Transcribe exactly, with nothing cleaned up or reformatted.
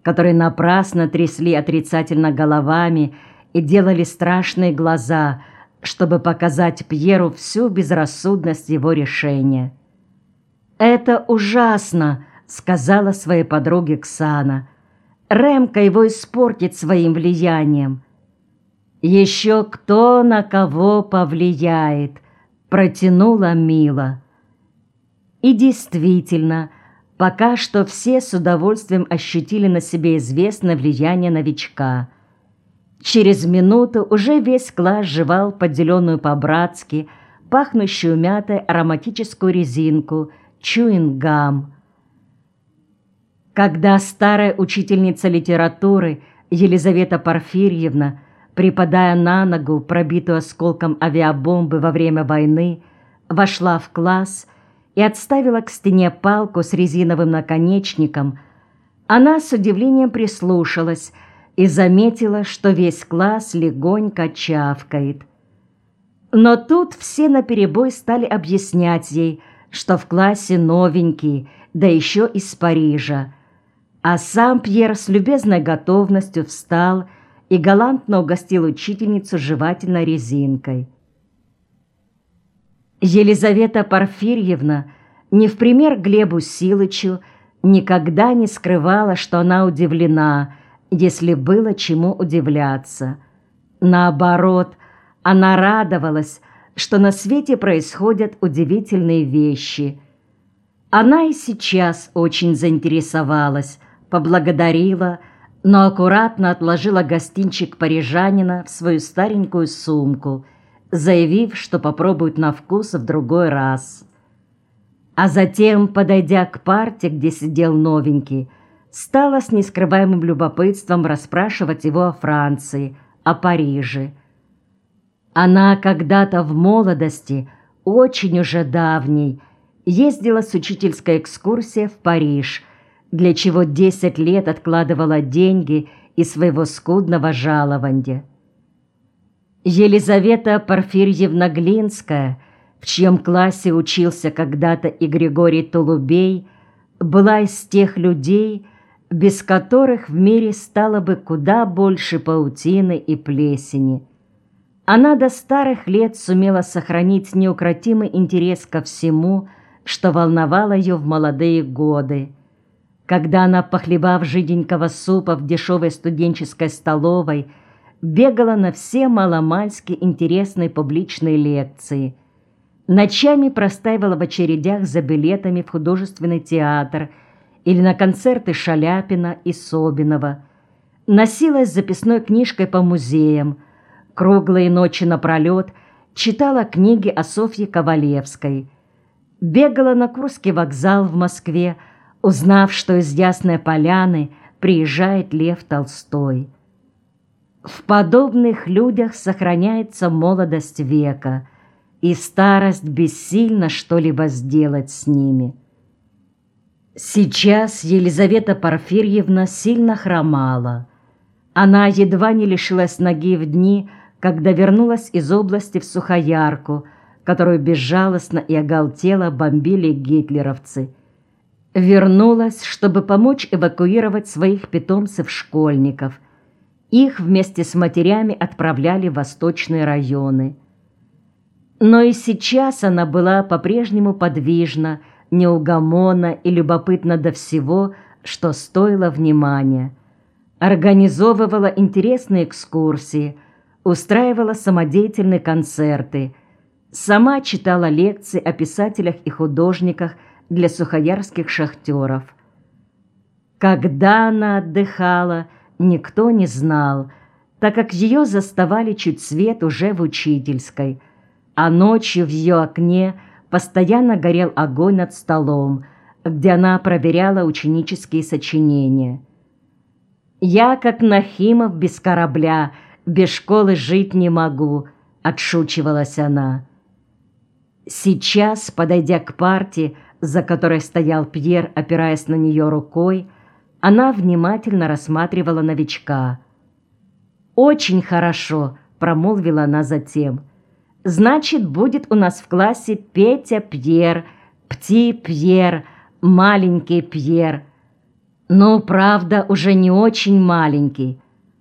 которые напрасно трясли отрицательно головами и делали страшные глаза, чтобы показать Пьеру всю безрассудность его решения. «Это ужасно», — сказала своей подруге Ксана. «Ремка его испортит своим влиянием». «Еще кто на кого повлияет», — протянула Мила. И действительно, пока что все с удовольствием ощутили на себе известное влияние новичка. Через минуту уже весь класс жевал поделенную по-братски, пахнущую мятой ароматическую резинку, чуингам. Когда старая учительница литературы Елизавета Порфирьевна, припадая на ногу, пробитую осколком авиабомбы во время войны, вошла в класс и отставила к стене палку с резиновым наконечником, она с удивлением прислушалась и заметила, что весь класс легонько чавкает. Но тут все наперебой стали объяснять ей, что в классе новенький, да еще из Парижа. А сам Пьер с любезной готовностью встал и галантно угостил учительницу жевательной резинкой. Елизавета Порфирьевна, не в пример Глебу Силычу, никогда не скрывала, что она удивлена, если было чему удивляться. Наоборот, она радовалась, что на свете происходят удивительные вещи. Она и сейчас очень заинтересовалась, поблагодарила, но аккуратно отложила гостинчик парижанина в свою старенькую сумку, заявив, что попробует на вкус в другой раз. А затем, подойдя к парте, где сидел новенький, стала с нескрываемым любопытством расспрашивать его о Франции, о Париже. Она когда-то в молодости, очень уже давней, ездила с учительской экскурсией в Париж, для чего десять лет откладывала деньги из своего скудного жалования. Елизавета Порфирьевна Глинская, в чьем классе учился когда-то и Григорий Толубей, была из тех людей, без которых в мире стало бы куда больше паутины и плесени. Она до старых лет сумела сохранить неукротимый интерес ко всему, что волновало ее в молодые годы. Когда она, похлебав жиденького супа в дешевой студенческой столовой, бегала на все маломальски интересные публичные лекции, ночами простаивала в очередях за билетами в художественный театр или на концерты Шаляпина и Собинова, носилась с записной книжкой по музеям, круглые ночи напролет читала книги о Софье Ковалевской, бегала на Курский вокзал в Москве, узнав, что из Ясной Поляны приезжает Лев Толстой. В подобных людях сохраняется молодость века, и старость бессильна что-либо сделать с ними. Сейчас Елизавета Порфирьевна сильно хромала. Она едва не лишилась ноги в дни, когда вернулась из области в Сухоярку, которую безжалостно и оголтело бомбили гитлеровцы. Вернулась, чтобы помочь эвакуировать своих питомцев-школьников. Их вместе с матерями отправляли в восточные районы. Но и сейчас она была по-прежнему подвижна, неугомонна и любопытна до всего, что стоило внимания. Организовывала интересные экскурсии, устраивала самодеятельные концерты, сама читала лекции о писателях и художниках для сухоярских шахтеров. Когда она отдыхала, никто не знал, так как ее заставали чуть свет уже в учительской, а ночью в ее окне постоянно горел огонь над столом, где она проверяла ученические сочинения. «Я, как Нахимов без корабля, без школы жить не могу», — отшучивалась она. Сейчас, подойдя к парте, за которой стоял Пьер, опираясь на нее рукой, она внимательно рассматривала новичка. «Очень хорошо», — промолвила она затем. «Значит, будет у нас в классе Петя Пьер, Пти Пьер, маленький Пьер. но, правда, уже не очень маленький,